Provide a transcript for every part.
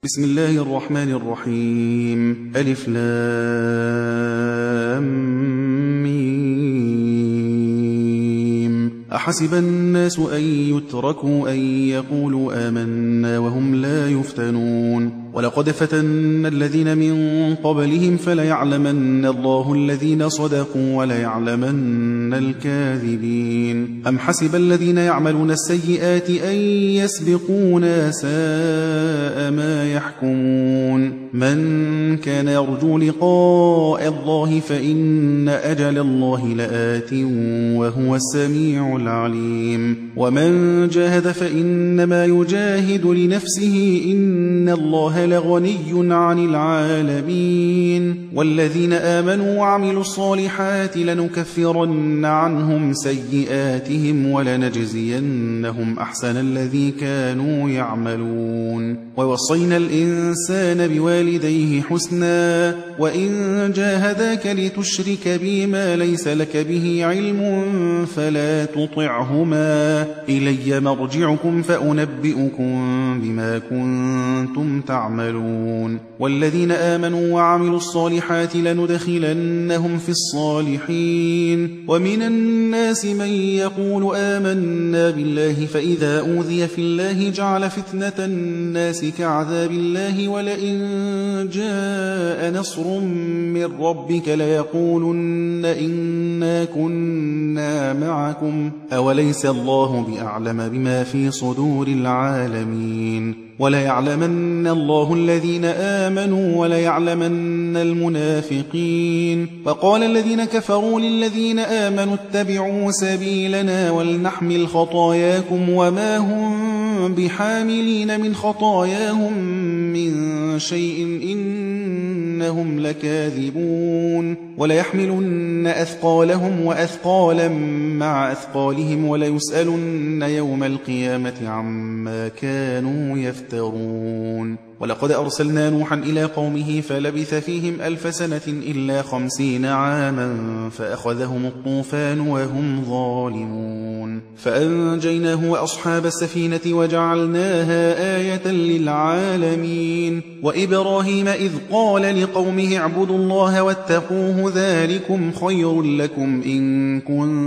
بسم الله الرحمن الرحيم. ألف لام ميم. أحسب الناس أن يتركوا أن يقولوا آمنا وهم لا يفتنون. ولقد فتنا الذين من قبلهم فليعلمن الله الذين صدقوا وليعلمن الكاذبين. أم حسب الذين يعملون السيئات أن يسبقونا ساء ما يحكمون. من كان يرجو لقاء الله فإن أجل الله لآت وهو السميع العليم. ومن جاهد فإنما يجاهد لنفسه إن الله لغني عن العالمين. والذين آمنوا وعملوا الصالحات لنكفرن عنهم سيئاتهم ولنجزينهم أحسن الذي كانوا يعملون. ووصينا الإنسان بوالديه حسنا وإن جاهداك لتشرك بي ما ليس لك به علم فلا تطعهما إلي مرجعكم فأنبئكم بما كنتم تعملون. والذين آمنوا وعملوا الصالحات لندخلنهم في الصالحين. ومن الناس من يقول آمنا بالله فإذا أوذي في الله جعل فتنة الناس كعذاب الله ولئن جاء نصر من ربك ليقولن إنا كنا معكم أوليس الله بأعلم بما في صدور العالمين. وليعلمن الله الذين آمنوا وليعلمن المنافقين. وقال الذين كفروا للذين آمنوا اتبعوا سبيلنا ولنحمل خطاياكم وما هم بحاملين من خطاياهم من شيء إنهم لكاذبون. وليحملن أثقالهم وأثقالا مع أثقالهم وليسألن يوم القيامة عما كانوا يفترون. ولقد أرسلنا نوحا إلى قومه فلبث فيهم 1000 سنة إلا 50 عاما فأخذهم الطوفان وهم ظالمون. فأنجيناه وأصحاب السفينة وجعلناها آية للعالمين. وإبراهيم إذ قال لقومه اعبدوا الله واتقوه ذلكم خير لكم إن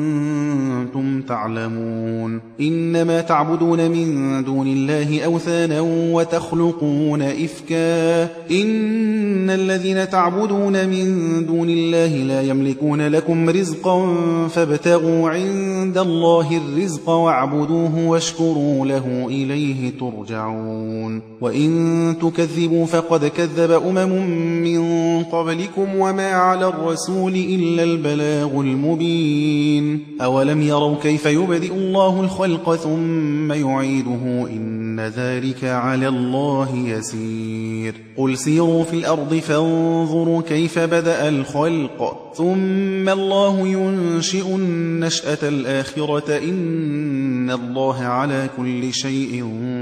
كنتم تعلمون. إنما تعبدون من دون الله أوثانا وتخلقون إفكا إن الذين تعبدون من دون الله لا يملكون لكم رزقا فابتغوا عند الله الرزق واعبدوه واشكروا له إليه ترجعون. وإن تكذبوا فقد كذب من قبلكم وما على الرسول إلا البلاغ المبين. أولم يروا كيف يبدئ الله الخلق ثم يعيده إن ذلك على الله يسير. قل سيروا في الأرض فانظروا كيف بدأ الخلق ثم الله ينشئ النشأة الآخرة إن الله على كل شيء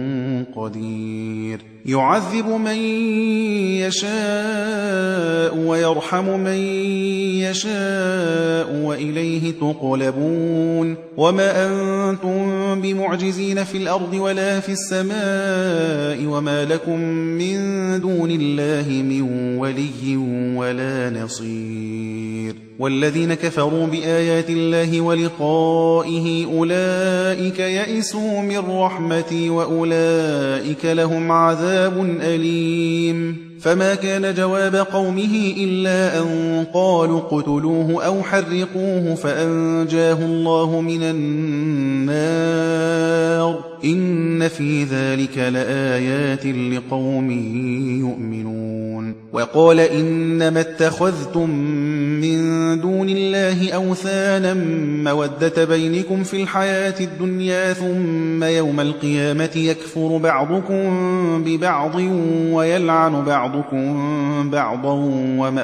قدير. يعذب من يشاء ويرحم من يشاء وإليه تقلبون. وما أنتم بمعجزين في الأرض ولا في السماء وما لكم من دون الله من ولي ولا نصير. والذين كفروا بآيات الله ولقائه أولئك يئسوا من رحمتي وأولئك لهم عذاب أليم. فما كان جواب قومه إلا أن قالوا اقتلوه أو حرقوه فأنجاه الله من النار إن في ذلك لآيات لقوم يؤمنون. وقال إنما اتخذتم من دون الله أوثانا مودة بينكم في الحياة الدنيا ثم يوم القيامة يكفر بعضكم ببعض ويلعن بعضكم بعضا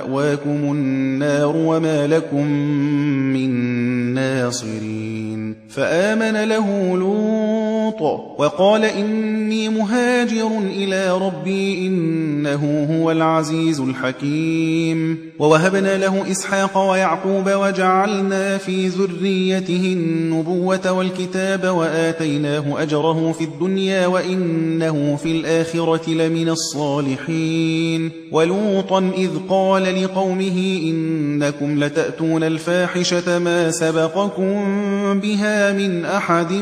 ومأواكم النار وما لكم من ناصرين. فآمن له لوط وقال إني مهاجر إلى ربي إنه هو العزيز الحكيم. ووهبنا له إسحاق ويعقوب وجعلنا في ذريته النبوة والكتاب وآتيناه أجره في الدنيا وإنه في الآخرة لمن الصالحين. ولوطا إذ قال لقومه إنكم لتأتون الفاحشة ما سبقكم بها من أحد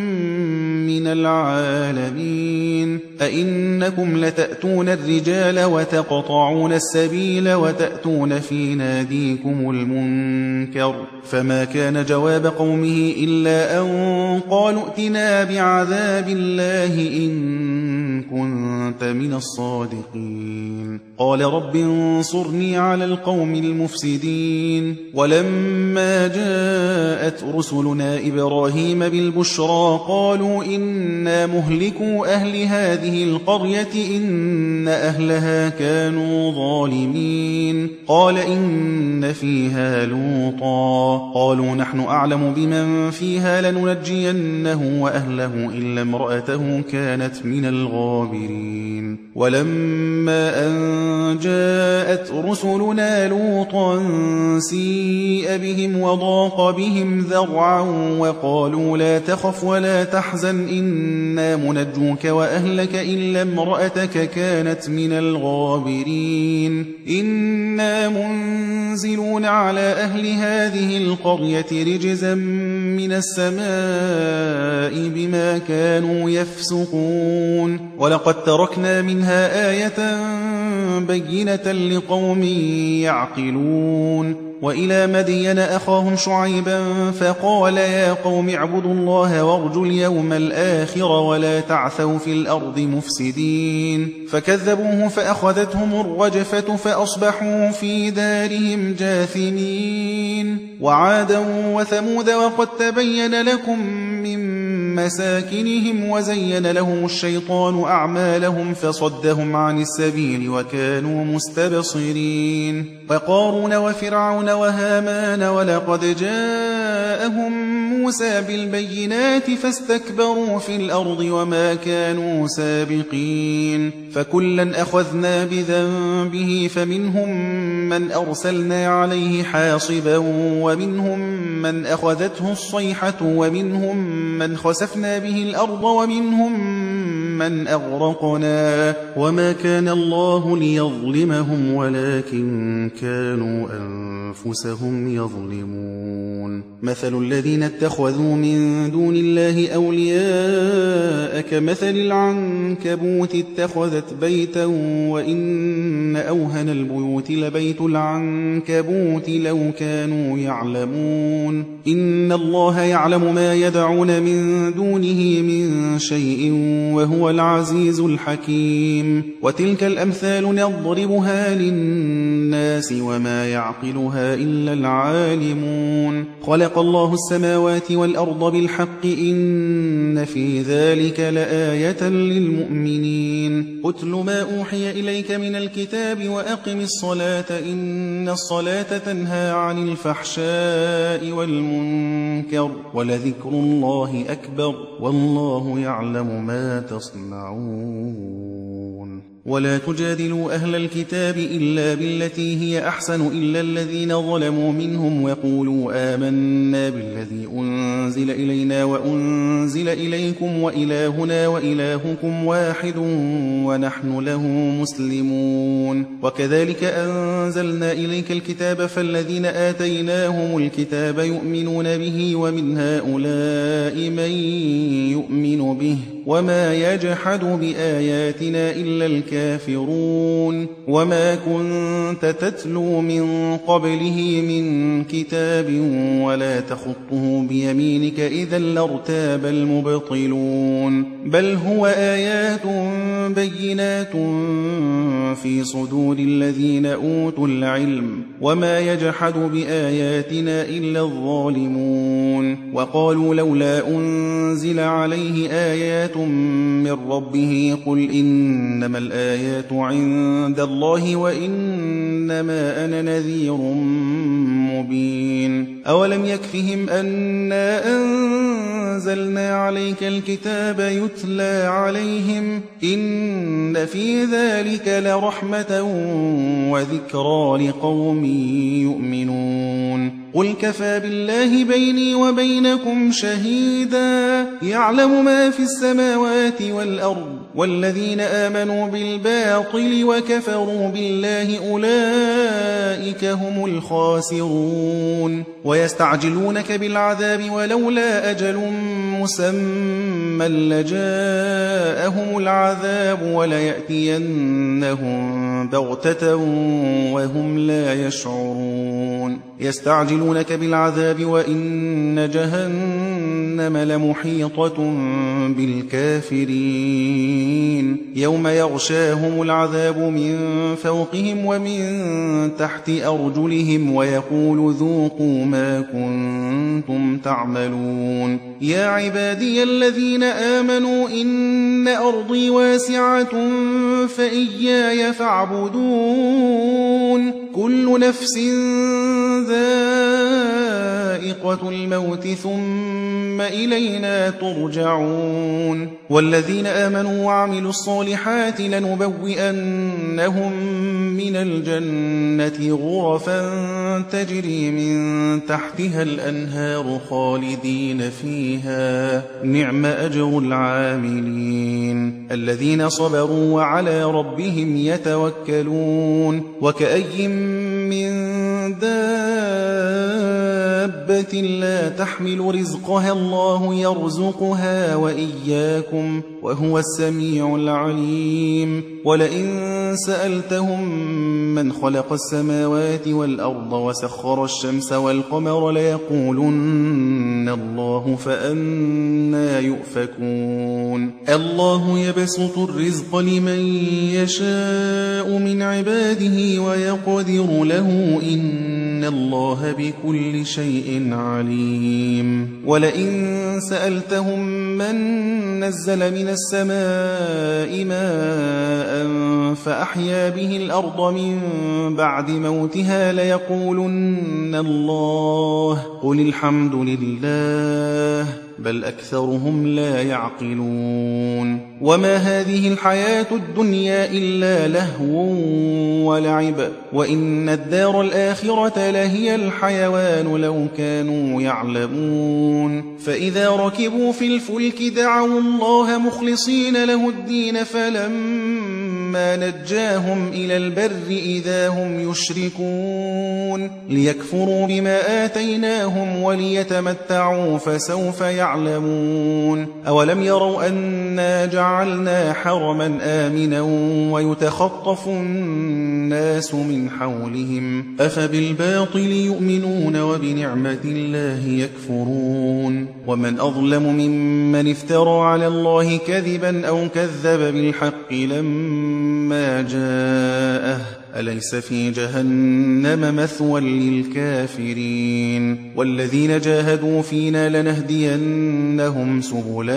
من العالمين أئنكم لتأتون الرجال وتقطعون السبيل وتأتون في ناديكم المنكر. فما كان جواب قومه إلا أن قالوا ائتنا بعذاب الله إن كنت من الصادقين. قال رب انصرني على القوم المفسدين. ولما جاءت رسلنا إبراهيم بالبشرى قالوا إنا مهلكوا أهل هذه القرية إن أهلها كانوا ظالمين. قال إن فيها لوطا قالوا نحن أعلم بمن فيها لننجينه وأهله إلا امرأته كانت من الغابرين. ولما أن جاءت رسلنا لوطا سيء بهم وضاق بهم ذرعا وقالوا لا تخف ولا تحزن إنا منجوك وأهلك إلا امرأتك كانت من الغابرين. إنا منزلون على أهل هذه القرية رجزا من السماء بما كانوا يفسقون. ولقد تركنا منها آية بينة لقوم يعقلون. وإلى مدين أخاهم شعيبا فقال يا قوم اعبدوا الله وارجوا اليوم الآخر ولا تعثوا في الأرض مفسدين. فكذبوه فأخذتهم الرجفة فأصبحوا في دارهم جاثمين. وعادا وثمود وقد تبين لكم من مساكنهم وزين لهم الشيطان أعمالهم فصدهم عن السبيل وكانوا مستبصرين. وقارون وفرعون وهامان ولقد جاءهم موسى بالبينات فاستكبروا في الأرض وما كانوا سابقين. فكلا أخذنا بذنبه فمنهم من أرسلنا عليه حاصبا ومنهم من أخذته الصيحة ومنهم من خسفنا به الأرض ومنهم من أغرقنا وما كان الله ليظلمهم ولكن كانوا أنفسهم يظلمون. مثل الذين اتخذوا من دون الله أولياء كمثل العنكبوت اتخذت بيتا وإن أوهن البيوت لبيت العنكبوت لو كانوا يعلمون. إن الله يعلم ما يدعون من دونه من شيء وهو العزيز الحكيم. وتلك الأمثال نضربها للناس وما يعقلها إلا العالمون. خلق الله السماوات والأرض بالحق إن في ذلك لآية للمؤمنين. أتل ما أوحي إليك من الكتاب وأقم الصلاة إن الصلاة تنهى عن الفحشاء والمنكر ولذكر الله أكبر والله يعلم ما تصنعون. ولا تجادلوا أهل الكتاب إلا بالتي هي أحسن إلا الذين ظلموا منهم وقولوا آمنا بالذي أنزل إلينا وأنزل إليكم وإلهنا وإلهكم واحد ونحن له مسلمون. وكذلك أنزلنا إليك الكتاب فالذين آتيناهم الكتاب يؤمنون به ومن هؤلاء من يؤمن به وما يجحد بآياتنا إلا الكافرون. وما كنت تتلو من قبله من كتاب ولا تخطه بيمينك إذا لارتاب المبطلون. بل هو آيات بينات في صدور الذين أوتوا العلم وما يجحد بآياتنا إلا الظالمون. وقالوا لولا أنزل عليه آيات من ربه قل إنما الآيات عند الله وإنما أنا نذير مبين أولم يكفهم أنا أنزلنا عليك الكتاب يتلى عليهم إن في ذلك لرحمة وذكرى لقوم يؤمنون قل كفى بالله بيني وبينكم شهيدا يعلم ما في السماوات والأرض والذين آمنوا بالباطل وكفروا بالله أولئك هم الخاسرون ويستعجلونك بالعذاب ولولا أجل مسمى لجاءهم العذاب وليأتينهم بغتة وهم لا يشعرون يستعجلونك بالعذاب وإن جهنم لمحيطة بالكافرين يوم يغشاهم العذاب من فوقهم ومن تحت أرجلهم ويقول ذوقوا ما كنتم تعملون يا عبادي الذين آمنوا إن أرضي واسعة فإياي فاعبدون كل نفس ذائقة الموت ثم إلينا ترجعون والذين آمنوا وعملوا الصالحات لنبوئنهم من الجنة غرفا تجري من تحتها الأنهار خالدين فيها نعم أجر العاملين الذين صبروا وعلى ربهم يتوكلون وكأي من دابة لا تحمل رزقها الله يرزقها وإياكم وهو السميع العليم ولئن سألتهم من خلق السماوات والأرض وسخر الشمس والقمر ليقولن الله فأنى يؤفكون الله يبسط الرزق لمن يشاء من عباده ويقدر له إن الله بكل شيء عليم ولئن سألتهم من نزل من السماء ماء فأحيا به الأرض من بعد موتها ليقولن الله قل الحمد لله بل أكثرهم لا يعقلون وما هذه الحياة الدنيا إلا لهو ولعب وإن الدار الآخرة لهي الحيوان لو كانوا يعلمون فإذا ركبوا في الفلك دعوا الله مخلصين له الدين فلما نجاهم إلى البر إذا هم يشركون ليكفروا بما آتيناهم وليتمتعوا فسوف يعلمون أولم يروا أنا جعلنا حرما آمنا ويتخطف الناس من حولهم أفبالباطل يؤمنون وبنعمة الله يكفرون ومن أظلم ممن افترى على الله كذبا أو كذب بالحق لما جاءه أليس في جهنم مثوى للكافرين والذين جاهدوا فينا لنهدينهم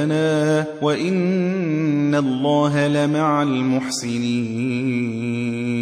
سبلنا وإن الله لمع المحسنين